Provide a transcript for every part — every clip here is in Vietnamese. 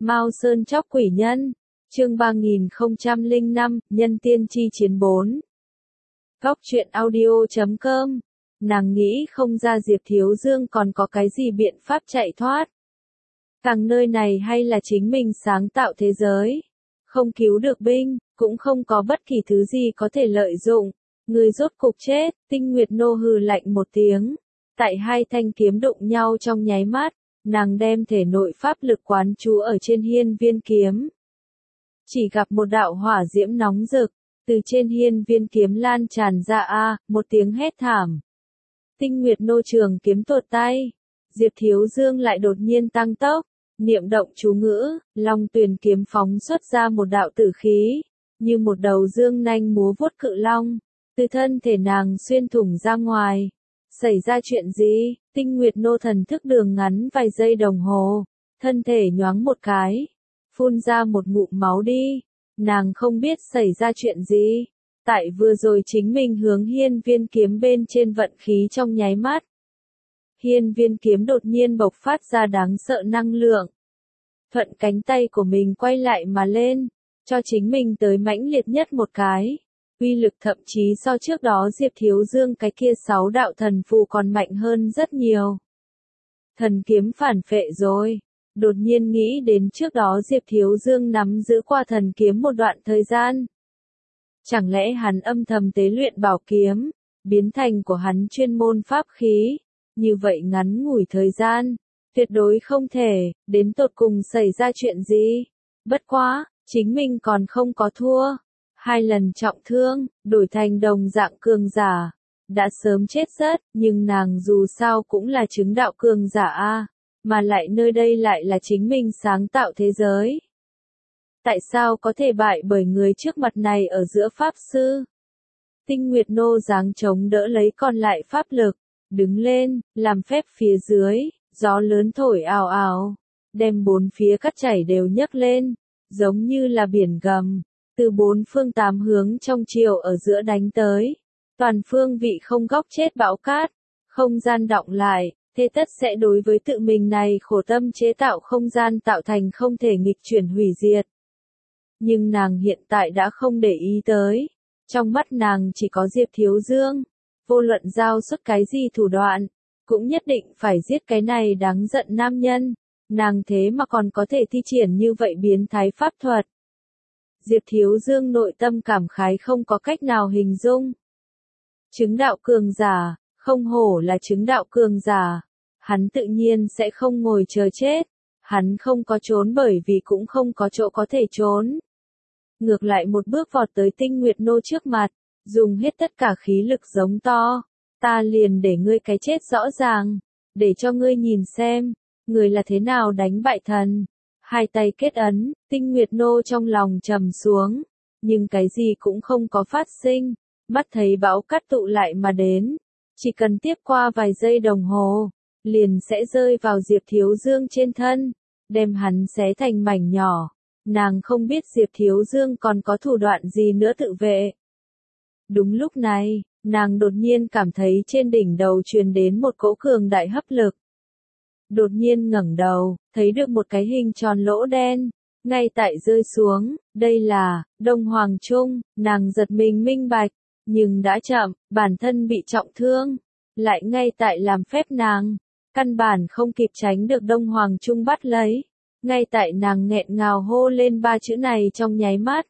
Mao Sơn chóc quỷ nhân. Chương 3005, Nhân tiên chi chiến 4. Góc truyện audio.com. Nàng nghĩ không ra Diệp Thiếu Dương còn có cái gì biện pháp chạy thoát. Càng nơi này hay là chính mình sáng tạo thế giới. Không cứu được binh, cũng không có bất kỳ thứ gì có thể lợi dụng. Người rốt cục chết, Tinh Nguyệt Nô hừ lạnh một tiếng. Tại hai thanh kiếm đụng nhau trong nháy mắt, nàng đem thể nội pháp lực quán trú ở trên hiên viên kiếm. Chỉ gặp một đạo hỏa diễm nóng rực, từ trên hiên viên kiếm lan tràn ra một tiếng hét thảm. Tinh Nguyệt Nô trường kiếm tuột tay, Diệp Thiếu Dương lại đột nhiên tăng tốc, niệm động chú ngữ, Long Tuyền kiếm phóng xuất ra một đạo tử khí, như một đầu dương nanh múa vuốt cự long, từ thân thể nàng xuyên thủng ra ngoài. Xảy ra chuyện gì? Tinh Nguyệt Nô thần thức đường ngắn vài giây đồng hồ, thân thể nhoáng một cái, phun ra một ngụm máu đi. Nàng không biết xảy ra chuyện gì. Tại vừa rồi chính mình hướng hiên viên kiếm bên trên vận khí trong nháy mắt. Hiên viên kiếm đột nhiên bộc phát ra đáng sợ năng lượng. Thuận cánh tay của mình quay lại mà lên, cho chính mình tới mãnh liệt nhất một cái. Uy lực thậm chí so trước đó Diệp Thiếu Dương cái kia 6 đạo thần phù còn mạnh hơn rất nhiều. Thần kiếm phản phệ rồi. Đột nhiên nghĩ đến trước đó Diệp Thiếu Dương nắm giữ qua thần kiếm một đoạn thời gian. Chẳng lẽ hắn âm thầm tế luyện bảo kiếm, biến thành của hắn chuyên môn pháp khí, như vậy ngắn ngủi thời gian, tuyệt đối không thể, đến tột cùng xảy ra chuyện gì. Bất quá, chính mình còn không có thua. 2 lần trọng thương, đổi thành đồng dạng cường giả, đã sớm chết rất, nhưng nàng dù sao cũng là chứng đạo cường giả mà lại nơi đây lại là chính mình sáng tạo thế giới. Tại sao có thể bại bởi người trước mặt này ở giữa pháp sư? Tinh Nguyệt Nô giáng chống đỡ lấy còn lại pháp lực, đứng lên, làm phép phía dưới, gió lớn thổi ào ào, đem bốn phía cát chảy đều nhấc lên, giống như là biển gầm, từ bốn phương tám hướng trong chiều ở giữa đánh tới. Toàn phương vị không góc chết bão cát, không gian đọng lại, thế tất sẽ đối với tự mình này khổ tâm chế tạo không gian tạo thành không thể nghịch chuyển hủy diệt. Nhưng nàng hiện tại đã không để ý tới. Trong mắt nàng chỉ có Diệp Thiếu Dương. Vô luận giao xuất cái gì thủ đoạn, cũng nhất định phải giết cái này đáng giận nam nhân. Nàng thế mà còn có thể thi triển như vậy biến thái pháp thuật. Diệp Thiếu Dương nội tâm cảm khái không có cách nào hình dung. Chứng đạo cường giả, không hổ là chứng đạo cường giả. Hắn tự nhiên sẽ không ngồi chờ chết. Hắn không có trốn bởi vì cũng không có chỗ có thể trốn. Ngược lại một bước vọt tới Tinh Nguyệt Nô trước mặt, dùng hết tất cả khí lực giống to. Ta liền để ngươi cái chết rõ ràng, để cho ngươi nhìn xem, người là thế nào đánh bại thần. 2 tay kết ấn, Tinh Nguyệt Nô trong lòng trầm xuống, nhưng cái gì cũng không có phát sinh, mắt thấy bão cát tụ lại mà đến. Chỉ cần tiếp qua vài giây đồng hồ, liền sẽ rơi vào Diệp Thiếu Dương trên thân, đem hắn xé thành mảnh nhỏ. Nàng không biết Diệp Thiếu Dương còn có thủ đoạn gì nữa tự vệ. Đúng lúc này, nàng đột nhiên cảm thấy trên đỉnh đầu truyền đến một cỗ cường đại hấp lực. Đột nhiên ngẩng đầu, thấy được một cái hình tròn lỗ đen, ngay tại rơi xuống, đây là Đông Hoàng Trung. Nàng giật mình minh bạch, nhưng đã chậm, bản thân bị trọng thương, lại ngay tại làm phép nàng, căn bản không kịp tránh được Đông Hoàng Trung bắt lấy. Ngay tại nàng nghẹn ngào hô lên 3 chữ này trong nháy mắt,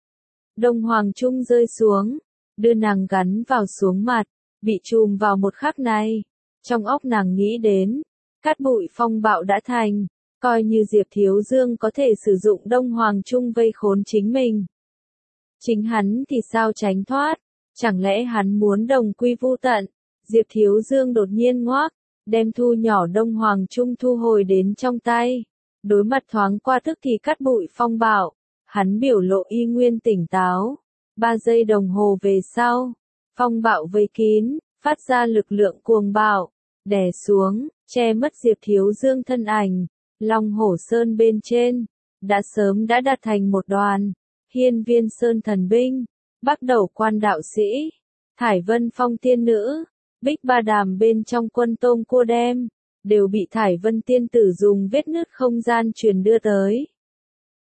Đông Hoàng Trung rơi xuống, đưa nàng gắn vào xuống mặt, bị chùm vào một khắc này. Trong óc nàng nghĩ đến, cát bụi phong bạo đã thành, coi như Diệp Thiếu Dương có thể sử dụng Đông Hoàng Trung vây khốn chính mình. Chính hắn thì sao tránh thoát, chẳng lẽ hắn muốn đồng quy vu tận? Diệp Thiếu Dương đột nhiên ngoác, đem thu nhỏ Đông Hoàng Trung thu hồi đến trong tay. Đối mặt thoáng qua tức thì cát bụi phong bạo, hắn biểu lộ y nguyên tỉnh táo. 3 giây đồng hồ về sau, phong bạo vây kín, phát ra lực lượng cuồng bạo, đè xuống, che mất Diệp Thiếu Dương thân ảnh. Long Hổ Sơn bên trên, đã sớm đã đặt thành một đoàn, Hiên Viên Sơn thần binh, Bắc Đầu Quan đạo sĩ, Thải Vân Phong tiên nữ, Bích Ba Đàm bên trong quân tôm cua đem, đều bị Thải Vân tiên tử dùng vết nứt không gian truyền đưa tới.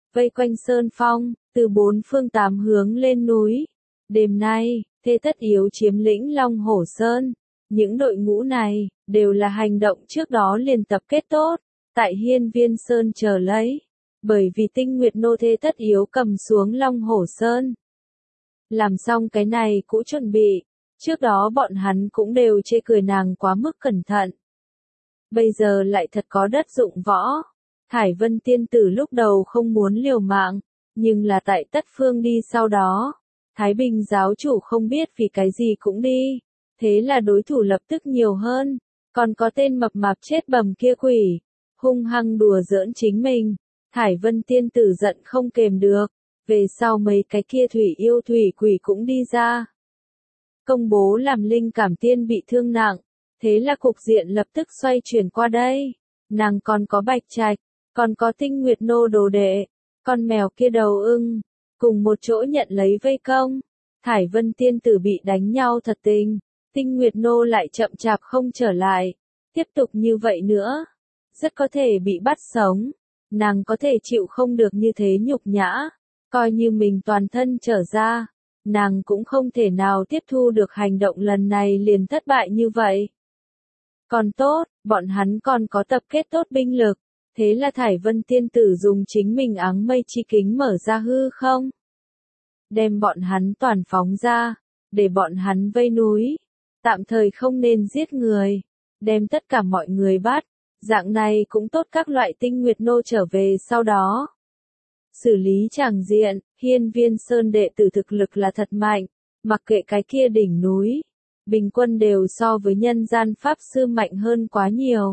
vây quanh sơn phong, từ bốn phương tám hướng lên núi. Đêm nay, thế tất yếu chiếm lĩnh Long Hổ Sơn. Những đội ngũ này, đều là hành động trước đó liền tập kết tốt, tại Hiên Viên Sơn chờ lấy. Bởi vì Tinh Nguyệt Nô thế tất yếu cầm xuống Long Hổ Sơn. Làm xong cái này cũng chuẩn bị, trước đó bọn hắn cũng đều chê cười nàng quá mức cẩn thận. Bây giờ lại thật có đất dụng võ. Thải Vân tiên tử lúc đầu không muốn liều mạng, nhưng là tại Tất Phương đi sau đó. Thái Bình giáo chủ không biết vì cái gì cũng đi, thế là đối thủ lập tức nhiều hơn, còn có tên mập mạp chết bầm kia quỷ, hung hăng đùa giỡn chính mình. Thải Vân tiên tử giận không kềm được, về sau mấy cái kia thủy yêu thủy quỷ cũng đi ra. Công bố làm linh cảm tiên bị thương nặng, thế là cục diện lập tức xoay chuyển qua đây. Nàng còn có Bạch Trạch, còn có Tinh Nguyệt Nô đồ đệ, con mèo kia đầu ưng, cùng một chỗ nhận lấy vây công. Thải Vân tiên tử bị đánh nhau thật tình, Tinh Nguyệt Nô lại chậm chạp không trở lại. Tiếp tục như vậy nữa, rất có thể bị bắt sống. Nàng có thể chịu không được như thế nhục nhã, coi như mình toàn thân trở ra, nàng cũng không thể nào tiếp thu được hành động lần này liền thất bại như vậy. Còn tốt, bọn hắn còn có tập kết tốt binh lực, thế là Thải Vân tiên tử dùng chính mình áng mây chi kính mở ra hư không. Đem bọn hắn toàn phóng ra, để bọn hắn vây núi, tạm thời không nên giết người, đem tất cả mọi người bắt. Dạng này cũng tốt các loại Tinh Nguyệt Nô trở về sau đó. Xử lý tràng diện, Hiên Viên Sơn đệ tử thực lực là thật mạnh, mặc kệ cái kia đỉnh núi, bình quân đều so với nhân gian pháp sư mạnh hơn quá nhiều.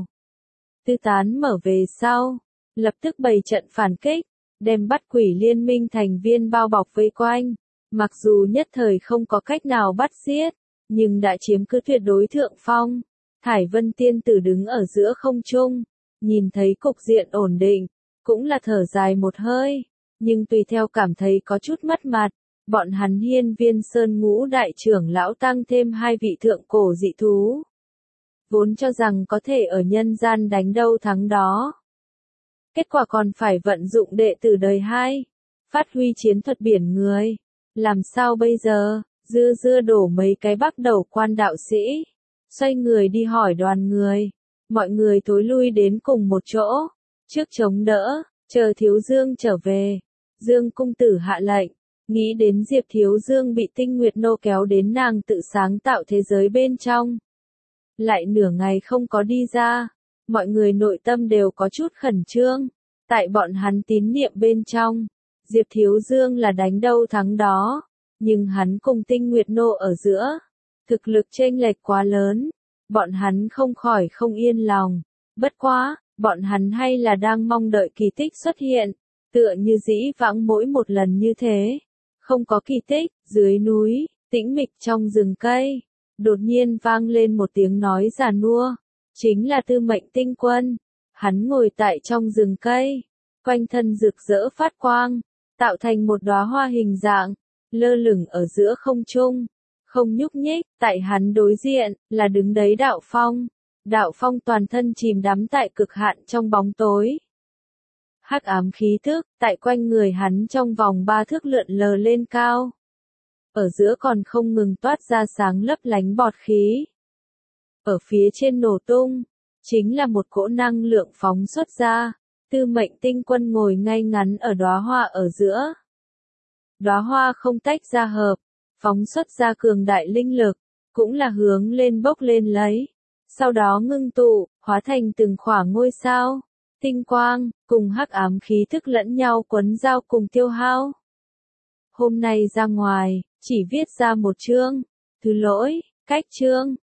Tư tán mở về sau, lập tức bày trận phản kích, đem bắt quỷ liên minh thành viên bao bọc vây quanh. Mặc dù nhất thời không có cách nào bắt giết, nhưng đã chiếm cứ tuyệt đối thượng phong. Thải Vân tiên tử đứng ở giữa không trung, nhìn thấy cục diện ổn định, cũng là thở dài một hơi, nhưng tùy theo cảm thấy có chút mất mặt. Bọn hắn Hiên Viên Sơn ngũ đại trưởng lão tăng thêm 2 vị thượng cổ dị thú. Vốn cho rằng có thể ở nhân gian đánh đâu thắng đó. Kết quả còn phải vận dụng đệ tử đời 2, phát huy chiến thuật biển người. Làm sao bây giờ, dưa đổ mấy cái bắt đầu quan đạo sĩ. Xoay người đi hỏi đoàn người, mọi người thối lui đến cùng một chỗ, trước chống đỡ, chờ Thiếu Dương trở về. Dương cung tử hạ lệnh, nghĩ đến Diệp Thiếu Dương bị Tinh Nguyệt Nô kéo đến nàng tự sáng tạo thế giới bên trong. Lại nửa ngày không có đi ra, mọi người nội tâm đều có chút khẩn trương, tại bọn hắn tín niệm bên trong, Diệp Thiếu Dương là đánh đâu thắng đó, nhưng hắn cùng Tinh Nguyệt Nô ở giữa. Thực lực chênh lệch quá lớn, bọn hắn không khỏi không yên lòng. Bất quá, bọn hắn hay là đang mong đợi kỳ tích xuất hiện, tựa như dĩ vãng mỗi một lần như thế. Không có kỳ tích, dưới núi, tĩnh mịch trong rừng cây, đột nhiên vang lên một tiếng nói già nua, chính là Tư Mệnh Tinh Quân. Hắn ngồi tại trong rừng cây, quanh thân rực rỡ phát quang, tạo thành một đóa hoa hình dạng, lơ lửng ở giữa không trung. Không nhúc nhích, tại hắn đối diện, là đứng đấy Đạo Phong. Đạo Phong toàn thân chìm đắm tại cực hạn trong bóng tối. Hắc ám khí thức, tại quanh người hắn trong vòng 3 thước lượn lờ lên cao. Ở giữa còn không ngừng toát ra sáng lấp lánh bọt khí. Ở phía trên nổ tung, chính là một cỗ năng lượng phóng xuất ra. Tư Mệnh Tinh Quân ngồi ngay ngắn ở đóa hoa ở giữa. Đóa hoa không tách ra hợp, phóng xuất ra cường đại linh lực, cũng là hướng lên bốc lên lấy. Sau đó ngưng tụ, hóa thành từng khỏa ngôi sao, tinh quang, cùng hắc ám khí thức lẫn nhau quấn giao cùng tiêu hao. Hôm nay ra ngoài, chỉ viết ra một chương, thứ lỗi, cách chương,